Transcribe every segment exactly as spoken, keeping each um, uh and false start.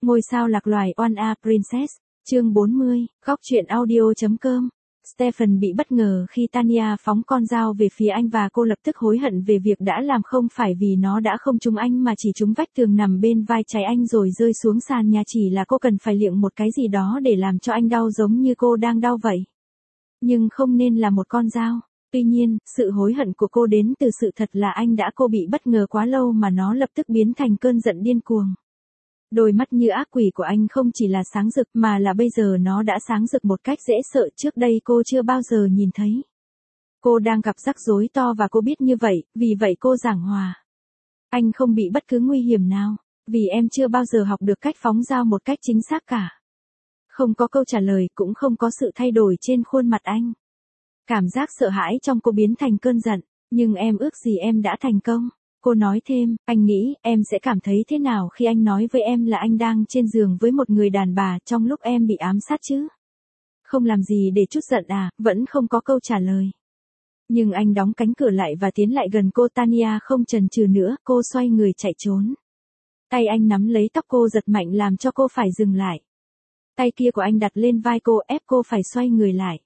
Ngôi sao lạc loài One A Princess, chương bốn mươi, góc truyện audio chấm com. Stephen bị bất ngờ khi Tanya phóng con dao về phía anh và cô lập tức hối hận về việc đã làm, không phải vì nó đã không trúng anh mà chỉ trúng vách tường nằm bên vai trái anh rồi rơi xuống sàn nhà, chỉ là cô cần phải liệng một cái gì đó để làm cho anh đau giống như cô đang đau vậy. Nhưng không nên là một con dao. Tuy nhiên, sự hối hận của cô đến từ sự thật là anh đã cô bị bất ngờ quá lâu mà nó lập tức biến thành cơn giận điên cuồng. Đôi mắt như ác quỷ của anh không chỉ là sáng rực mà là bây giờ nó đã sáng rực một cách dễ sợ, trước đây cô chưa bao giờ nhìn thấy. Cô đang gặp rắc rối to và cô biết như vậy, vì vậy cô giảng hòa. Anh không bị bất cứ nguy hiểm nào, vì em chưa bao giờ học được cách phóng dao một cách chính xác cả. Không có câu trả lời, cũng không có sự thay đổi trên khuôn mặt anh. Cảm giác sợ hãi trong cô biến thành cơn giận, nhưng em ước gì em đã thành công. Cô nói thêm, anh nghĩ em sẽ cảm thấy thế nào khi anh nói với em là anh đang trên giường với một người đàn bà trong lúc em bị ám sát chứ? Không làm gì để trút giận à? Vẫn không có câu trả lời. Nhưng anh đóng cánh cửa lại và tiến lại gần cô. Tanya không chần chừ nữa, cô xoay người chạy trốn. Tay anh nắm lấy tóc cô giật mạnh làm cho cô phải dừng lại. Tay kia của anh đặt lên vai cô ép cô phải xoay người lại.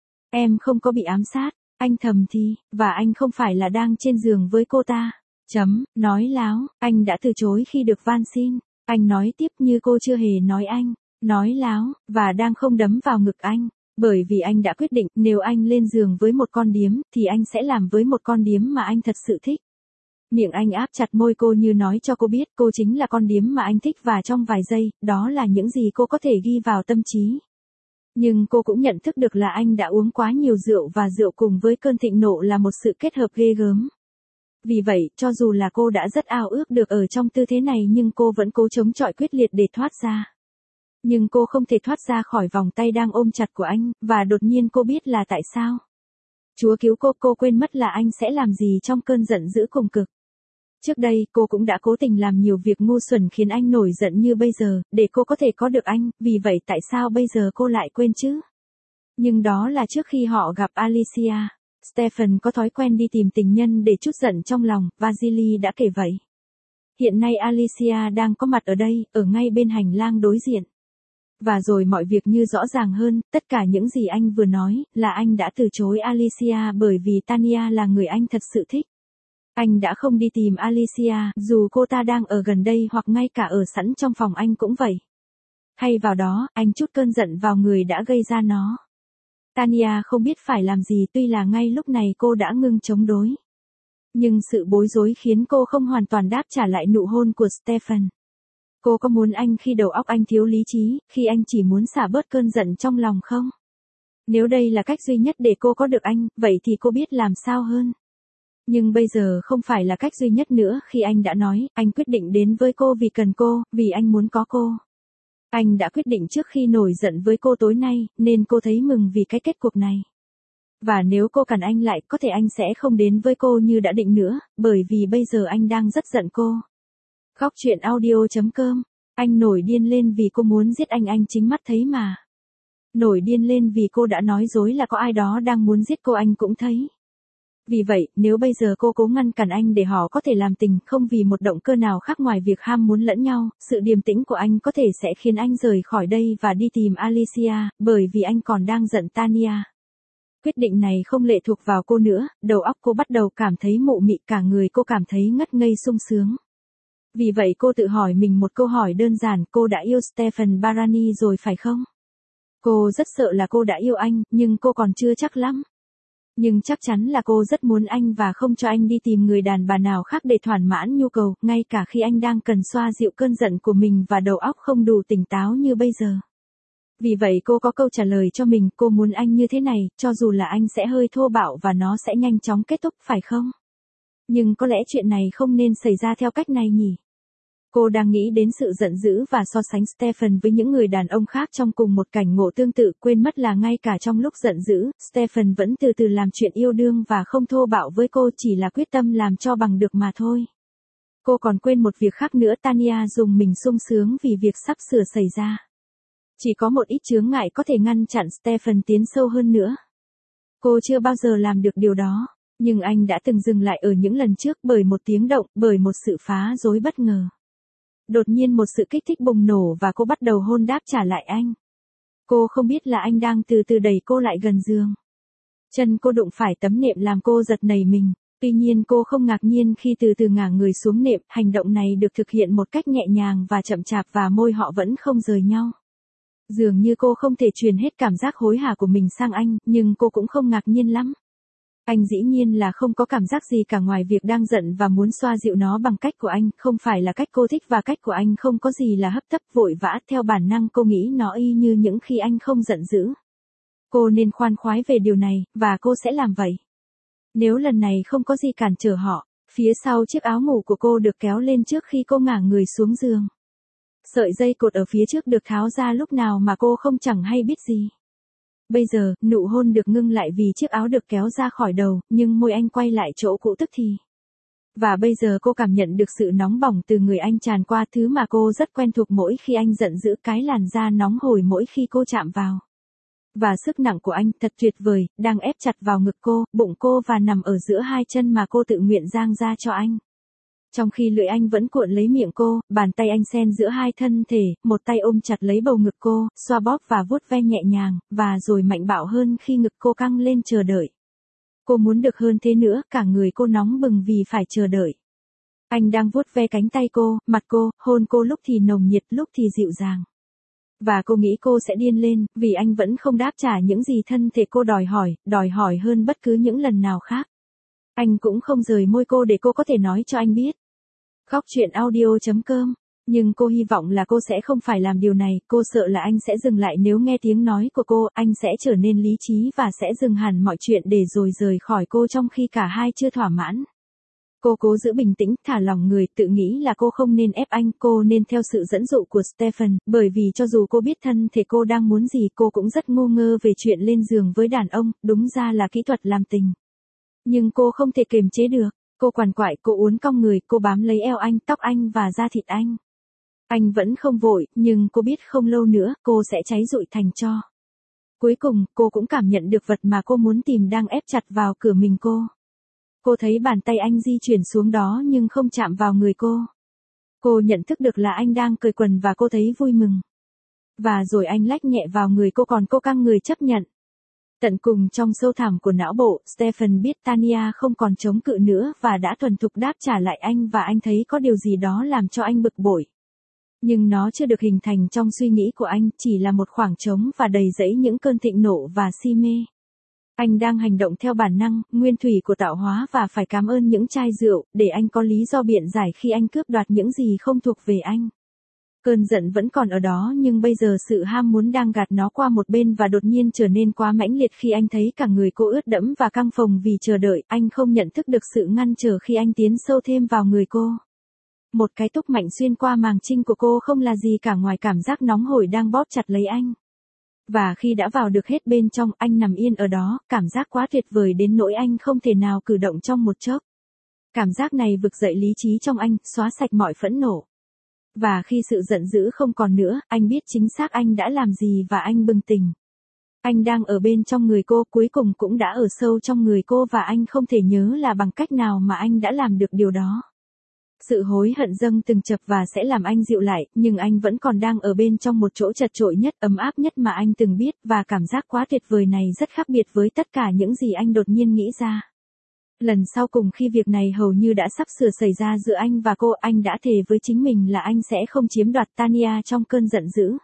Em không có bị ám sát, anh thầm thì, và anh không phải là đang trên giường với cô ta. Chấm, nói láo, anh đã từ chối khi được van xin. Anh nói tiếp như cô chưa hề nói anh. Nói láo, và đang không đấm vào ngực anh. Bởi vì anh đã quyết định, nếu anh lên giường với một con điếm, thì anh sẽ làm với một con điếm mà anh thật sự thích. Miệng anh áp chặt môi cô như nói cho cô biết cô chính là con điếm mà anh thích, và trong vài giây, đó là những gì cô có thể ghi vào tâm trí. Nhưng cô cũng nhận thức được là anh đã uống quá nhiều rượu và rượu cùng với cơn thịnh nộ là một sự kết hợp ghê gớm. Vì vậy, cho dù là cô đã rất ao ước được ở trong tư thế này nhưng cô vẫn cố chống chọi quyết liệt để thoát ra. Nhưng cô không thể thoát ra khỏi vòng tay đang ôm chặt của anh, và đột nhiên cô biết là tại sao. Chúa cứu cô, cô quên mất là anh sẽ làm gì trong cơn giận dữ cùng cực. Trước đây, cô cũng đã cố tình làm nhiều việc ngu xuẩn khiến anh nổi giận như bây giờ, để cô có thể có được anh, vì vậy tại sao bây giờ cô lại quên chứ? Nhưng đó là trước khi họ gặp Alicia. Stephen có thói quen đi tìm tình nhân để trút giận trong lòng, Vasily đã kể vậy. Hiện nay Alicia đang có mặt ở đây, ở ngay bên hành lang đối diện. Và rồi mọi việc như rõ ràng hơn, tất cả những gì anh vừa nói, là anh đã từ chối Alicia bởi vì Tanya là người anh thật sự thích. Anh đã không đi tìm Alicia, dù cô ta đang ở gần đây hoặc ngay cả ở sẵn trong phòng anh cũng vậy. Thay vào đó, anh trút cơn giận vào người đã gây ra nó. Tanya không biết phải làm gì, tuy là ngay lúc này cô đã ngưng chống đối. Nhưng sự bối rối khiến cô không hoàn toàn đáp trả lại nụ hôn của Stephen. Cô có muốn anh khi đầu óc anh thiếu lý trí, khi anh chỉ muốn xả bớt cơn giận trong lòng không? Nếu đây là cách duy nhất để cô có được anh, vậy thì cô biết làm sao hơn. Nhưng bây giờ không phải là cách duy nhất nữa, khi anh đã nói, anh quyết định đến với cô vì cần cô, vì anh muốn có cô. Anh đã quyết định trước khi nổi giận với cô tối nay, nên cô thấy mừng vì cái kết cuộc này. Và nếu cô cản anh lại, có thể anh sẽ không đến với cô như đã định nữa, bởi vì bây giờ anh đang rất giận cô. Góc truyện audio chấm com. Anh nổi điên lên vì cô muốn giết anh, anh chính mắt thấy mà. Nổi điên lên vì cô đã nói dối là có ai đó đang muốn giết cô, anh cũng thấy. Vì vậy, nếu bây giờ cô cố ngăn cản anh để họ có thể làm tình, không vì một động cơ nào khác ngoài việc ham muốn lẫn nhau, sự điềm tĩnh của anh có thể sẽ khiến anh rời khỏi đây và đi tìm Alicia, bởi vì anh còn đang giận Tanya. Quyết định này không lệ thuộc vào cô nữa, đầu óc cô bắt đầu cảm thấy mụ mị, cả người cô cảm thấy ngất ngây sung sướng. Vì vậy cô tự hỏi mình một câu hỏi đơn giản, cô đã yêu Stephen Barani rồi phải không? Cô rất sợ là cô đã yêu anh, nhưng cô còn chưa chắc lắm. Nhưng chắc chắn là cô rất muốn anh và không cho anh đi tìm người đàn bà nào khác để thỏa mãn nhu cầu, ngay cả khi anh đang cần xoa dịu cơn giận của mình và đầu óc không đủ tỉnh táo như bây giờ. Vì vậy cô có câu trả lời cho mình, cô muốn anh như thế này, cho dù là anh sẽ hơi thô bạo và nó sẽ nhanh chóng kết thúc, phải không? Nhưng có lẽ chuyện này không nên xảy ra theo cách này nhỉ? Cô đang nghĩ đến sự giận dữ và so sánh Stephen với những người đàn ông khác trong cùng một cảnh ngộ tương tự, quên mất là ngay cả trong lúc giận dữ, Stephen vẫn từ từ làm chuyện yêu đương và không thô bạo với cô, chỉ là quyết tâm làm cho bằng được mà thôi. Cô còn quên một việc khác nữa, Tanya dùng mình sung sướng vì việc sắp sửa xảy ra. Chỉ có một ít chướng ngại có thể ngăn chặn Stephen tiến sâu hơn nữa. Cô chưa bao giờ làm được điều đó, nhưng anh đã từng dừng lại ở những lần trước bởi một tiếng động, bởi một sự phá rối bất ngờ. Đột nhiên một sự kích thích bùng nổ và cô bắt đầu hôn đáp trả lại anh. Cô không biết là anh đang từ từ đẩy cô lại gần giường. Chân cô đụng phải tấm nệm làm cô giật nảy mình. Tuy nhiên cô không ngạc nhiên khi từ từ ngả người xuống nệm, hành động này được thực hiện một cách nhẹ nhàng và chậm chạp và môi họ vẫn không rời nhau. Dường như cô không thể truyền hết cảm giác hối hả của mình sang anh, nhưng cô cũng không ngạc nhiên lắm. Anh dĩ nhiên là không có cảm giác gì cả ngoài việc đang giận và muốn xoa dịu nó bằng cách của anh, không phải là cách cô thích và cách của anh không có gì là hấp tấp vội vã, theo bản năng cô nghĩ nó y như những khi anh không giận dữ. Cô nên khoan khoái về điều này, và cô sẽ làm vậy. Nếu lần này không có gì cản trở họ, phía sau chiếc áo ngủ của cô được kéo lên trước khi cô ngả người xuống giường. Sợi dây cột ở phía trước được tháo ra lúc nào mà cô không chẳng hay biết gì. Bây giờ, nụ hôn được ngưng lại vì chiếc áo được kéo ra khỏi đầu, nhưng môi anh quay lại chỗ cũ tức thì. Và bây giờ cô cảm nhận được sự nóng bỏng từ người anh tràn qua, thứ mà cô rất quen thuộc mỗi khi anh giận dữ, cái làn da nóng hổi mỗi khi cô chạm vào. Và sức nặng của anh thật tuyệt vời, đang ép chặt vào ngực cô, bụng cô và nằm ở giữa hai chân mà cô tự nguyện dang ra cho anh. Trong khi lưỡi anh vẫn cuộn lấy miệng cô, bàn tay anh xen giữa hai thân thể, một tay ôm chặt lấy bầu ngực cô, xoa bóp và vuốt ve nhẹ nhàng, và rồi mạnh bạo hơn khi ngực cô căng lên chờ đợi. Cô muốn được hơn thế nữa, cả người cô nóng bừng vì phải chờ đợi. Anh đang vuốt ve cánh tay cô, mặt cô, hôn cô lúc thì nồng nhiệt, lúc thì dịu dàng. Và cô nghĩ cô sẽ điên lên, vì anh vẫn không đáp trả những gì thân thể cô đòi hỏi, đòi hỏi hơn bất cứ những lần nào khác. Anh cũng không rời môi cô để cô có thể nói cho anh biết. Khóc chuyện audio chấm com. Nhưng cô hy vọng là cô sẽ không phải làm điều này, cô sợ là anh sẽ dừng lại nếu nghe tiếng nói của cô, anh sẽ trở nên lý trí và sẽ dừng hẳn mọi chuyện để rồi rời khỏi cô trong khi cả hai chưa thỏa mãn. Cô cố giữ bình tĩnh, thả lỏng người, tự nghĩ là cô không nên ép anh, cô nên theo sự dẫn dụ của Stephen, bởi vì cho dù cô biết thân thể cô đang muốn gì, cô cũng rất ngu ngơ về chuyện lên giường với đàn ông, đúng ra là kỹ thuật làm tình. Nhưng cô không thể kiềm chế được, cô quằn quại, cô uốn cong người, cô bám lấy eo anh, tóc anh và da thịt anh. Anh vẫn không vội, nhưng cô biết không lâu nữa, cô sẽ cháy rụi thành tro. Cuối cùng, cô cũng cảm nhận được vật mà cô muốn tìm đang ép chặt vào cửa mình cô. Cô thấy bàn tay anh di chuyển xuống đó nhưng không chạm vào người cô. Cô nhận thức được là anh đang cởi quần và cô thấy vui mừng. Và rồi anh lách nhẹ vào người cô còn cô căng người chấp nhận. Tận cùng trong sâu thẳm của não bộ, Stephen biết Tanya không còn chống cự nữa và đã thuần thục đáp trả lại anh và anh thấy có điều gì đó làm cho anh bực bội. Nhưng nó chưa được hình thành trong suy nghĩ của anh, chỉ là một khoảng trống và đầy rẫy những cơn thịnh nộ và si mê. Anh đang hành động theo bản năng, nguyên thủy của tạo hóa và phải cảm ơn những chai rượu, để anh có lý do biện giải khi anh cướp đoạt những gì không thuộc về anh. Cơn giận vẫn còn ở đó nhưng bây giờ sự ham muốn đang gạt nó qua một bên và đột nhiên trở nên quá mãnh liệt khi anh thấy cả người cô ướt đẫm và căng phồng vì chờ đợi, anh không nhận thức được sự ngăn trở khi anh tiến sâu thêm vào người cô. Một cái túc mạnh xuyên qua màng trinh của cô không là gì cả ngoài cảm giác nóng hổi đang bóp chặt lấy anh. Và khi đã vào được hết bên trong, anh nằm yên ở đó, cảm giác quá tuyệt vời đến nỗi anh không thể nào cử động trong một chốc. Cảm giác này vực dậy lý trí trong anh, xóa sạch mọi phẫn nộ. Và khi sự giận dữ không còn nữa, anh biết chính xác anh đã làm gì và anh bừng tỉnh. Anh đang ở bên trong người cô, cuối cùng cũng đã ở sâu trong người cô và anh không thể nhớ là bằng cách nào mà anh đã làm được điều đó. Sự hối hận dâng từng chập và sẽ làm anh dịu lại, nhưng anh vẫn còn đang ở bên trong một chỗ chật chội nhất, ấm áp nhất mà anh từng biết, và cảm giác quá tuyệt vời này rất khác biệt với tất cả những gì anh đột nhiên nghĩ ra. Lần sau cùng khi việc này hầu như đã sắp sửa xảy ra giữa anh và cô, anh đã thề với chính mình là anh sẽ không chiếm đoạt Tanya trong cơn giận dữ.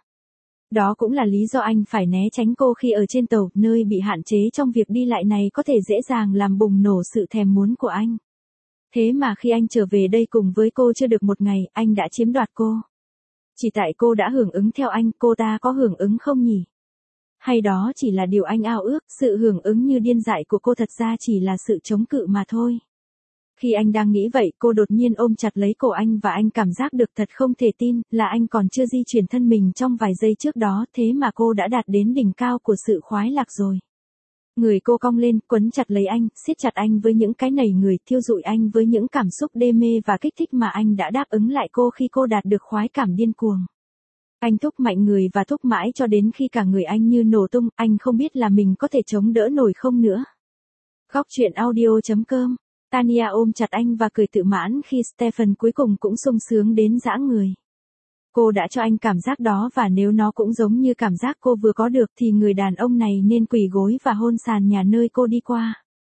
Đó cũng là lý do anh phải né tránh cô khi ở trên tàu, nơi bị hạn chế trong việc đi lại này có thể dễ dàng làm bùng nổ sự thèm muốn của anh. Thế mà khi anh trở về đây cùng với cô chưa được một ngày, anh đã chiếm đoạt cô. Chỉ tại cô đã hưởng ứng theo anh, cô ta có hưởng ứng không nhỉ? Hay đó chỉ là điều anh ao ước, sự hưởng ứng như điên dại của cô thật ra chỉ là sự chống cự mà thôi. Khi anh đang nghĩ vậy, cô đột nhiên ôm chặt lấy cổ anh và anh cảm giác được thật không thể tin, là anh còn chưa di chuyển thân mình trong vài giây trước đó, thế mà cô đã đạt đến đỉnh cao của sự khoái lạc rồi. Người cô cong lên, quấn chặt lấy anh, siết chặt anh với những cái nảy người, thiêu dụi anh với những cảm xúc đê mê và kích thích mà anh đã đáp ứng lại cô khi cô đạt được khoái cảm điên cuồng. Anh thúc mạnh người và thúc mãi cho đến khi cả người anh như nổ tung, anh không biết là mình có thể chống đỡ nổi không nữa. Khóc chuyện audio chấm com. Tanya ôm chặt anh và cười tự mãn khi Stephen cuối cùng cũng sung sướng đến giã người. Cô đã cho anh cảm giác đó và nếu nó cũng giống như cảm giác cô vừa có được thì người đàn ông này nên quỳ gối và hôn sàn nhà nơi cô đi qua.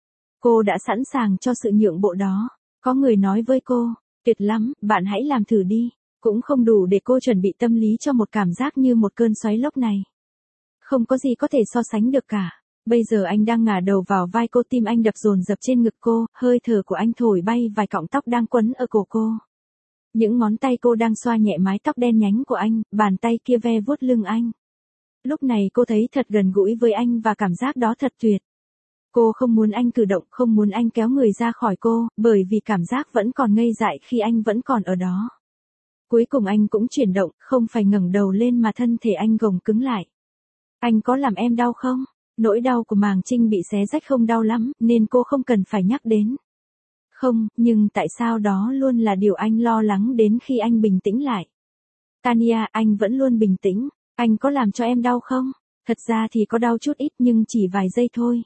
Cô đã sẵn sàng cho sự nhượng bộ đó. Có người nói với cô, tuyệt lắm, bạn hãy làm thử đi. Cũng không đủ để cô chuẩn bị tâm lý cho một cảm giác như một cơn xoáy lốc này. Không có gì có thể so sánh được cả. Bây giờ anh đang ngả đầu vào vai cô, tim anh đập dồn dập trên ngực cô, hơi thở của anh thổi bay vài cọng tóc đang quấn ở cổ cô. Những ngón tay cô đang xoa nhẹ mái tóc đen nhánh của anh, bàn tay kia ve vuốt lưng anh. Lúc này cô thấy thật gần gũi với anh và cảm giác đó thật tuyệt. Cô không muốn anh cử động, không muốn anh kéo người ra khỏi cô, bởi vì cảm giác vẫn còn ngây dại khi anh vẫn còn ở đó. Cuối cùng anh cũng chuyển động, không phải ngẩng đầu lên mà thân thể anh gồng cứng lại. Anh có làm em đau không? Nỗi đau của màng trinh bị xé rách không đau lắm, nên cô không cần phải nhắc đến. Không, nhưng tại sao đó luôn là điều anh lo lắng đến khi anh bình tĩnh lại. Tanya, anh vẫn luôn bình tĩnh. Anh có làm cho em đau không? Thật ra thì có đau chút ít nhưng chỉ vài giây thôi.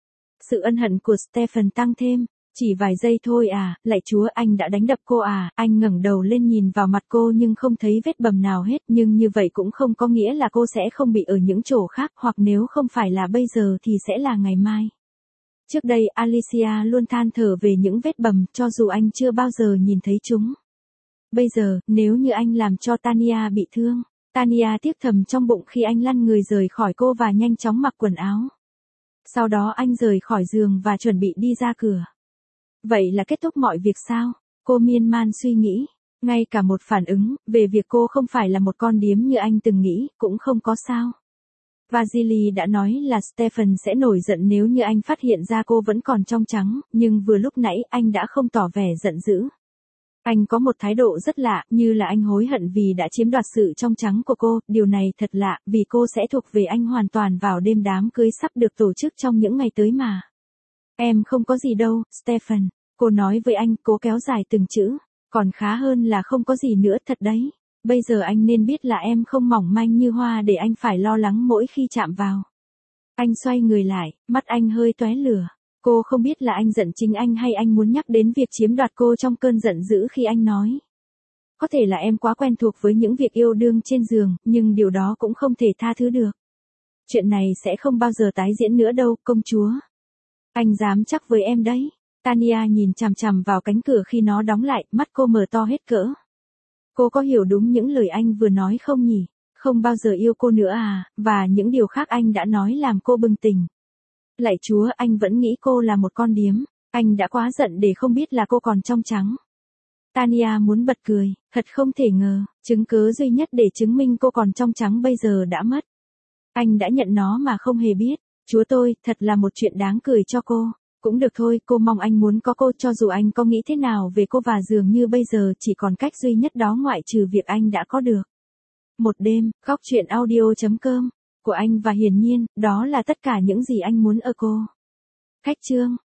Sự ân hận của Stephen tăng thêm. Chỉ vài giây thôi à, lạy Chúa, anh đã đánh đập cô à? Anh ngẩng đầu lên nhìn vào mặt cô nhưng không thấy vết bầm nào hết, nhưng như vậy cũng không có nghĩa là cô sẽ không bị ở những chỗ khác, hoặc nếu không phải là bây giờ thì sẽ là ngày mai. Trước đây Alicia luôn than thở về những vết bầm, cho dù anh chưa bao giờ nhìn thấy chúng. Bây giờ, nếu như anh làm cho Tanya bị thương, Tanya tiếc thầm trong bụng khi anh lăn người rời khỏi cô và nhanh chóng mặc quần áo. Sau đó anh rời khỏi giường và chuẩn bị đi ra cửa. Vậy là kết thúc mọi việc sao? Cô miên man suy nghĩ. Ngay cả một phản ứng về việc cô không phải là một con điếm như anh từng nghĩ, cũng không có sao. Vasily đã nói là Stephen sẽ nổi giận nếu như anh phát hiện ra cô vẫn còn trong trắng, nhưng vừa lúc nãy anh đã không tỏ vẻ giận dữ. Anh có một thái độ rất lạ, như là anh hối hận vì đã chiếm đoạt sự trong trắng của cô, điều này thật lạ, vì cô sẽ thuộc về anh hoàn toàn vào đêm đám cưới sắp được tổ chức trong những ngày tới mà. Em không có gì đâu, Stephen, cô nói với anh, cố kéo dài từng chữ, còn khá hơn là không có gì nữa thật đấy. Bây giờ anh nên biết là em không mỏng manh như hoa để anh phải lo lắng mỗi khi chạm vào. Anh xoay người lại, mắt anh hơi tóe lửa. Cô không biết là anh giận chính anh hay anh muốn nhắc đến việc chiếm đoạt cô trong cơn giận dữ khi anh nói. Có thể là em quá quen thuộc với những việc yêu đương trên giường, nhưng điều đó cũng không thể tha thứ được. Chuyện này sẽ không bao giờ tái diễn nữa đâu, công chúa. Anh dám chắc với em đấy. Tanya nhìn chằm chằm vào cánh cửa khi nó đóng lại, mắt cô mở to hết cỡ. Cô có hiểu đúng những lời anh vừa nói không nhỉ? Không bao giờ yêu cô nữa à, và những điều khác anh đã nói làm cô bừng tỉnh. Lạy Chúa, anh vẫn nghĩ cô là một con điếm. Anh đã quá giận để không biết là cô còn trong trắng. Tanya muốn bật cười, thật không thể ngờ, chứng cứ duy nhất để chứng minh cô còn trong trắng bây giờ đã mất. Anh đã nhận nó mà không hề biết. Chúa tôi, thật là một chuyện đáng cười cho cô. Cũng được thôi, cô mong anh muốn có cô, cho dù anh có nghĩ thế nào về cô, và dường như bây giờ chỉ còn cách duy nhất đó ngoại trừ việc anh đã có được. Một đêm, khóc chuyện audio chấm com của anh và Hiển Nhiên, đó là tất cả những gì anh muốn ở cô. Khách chương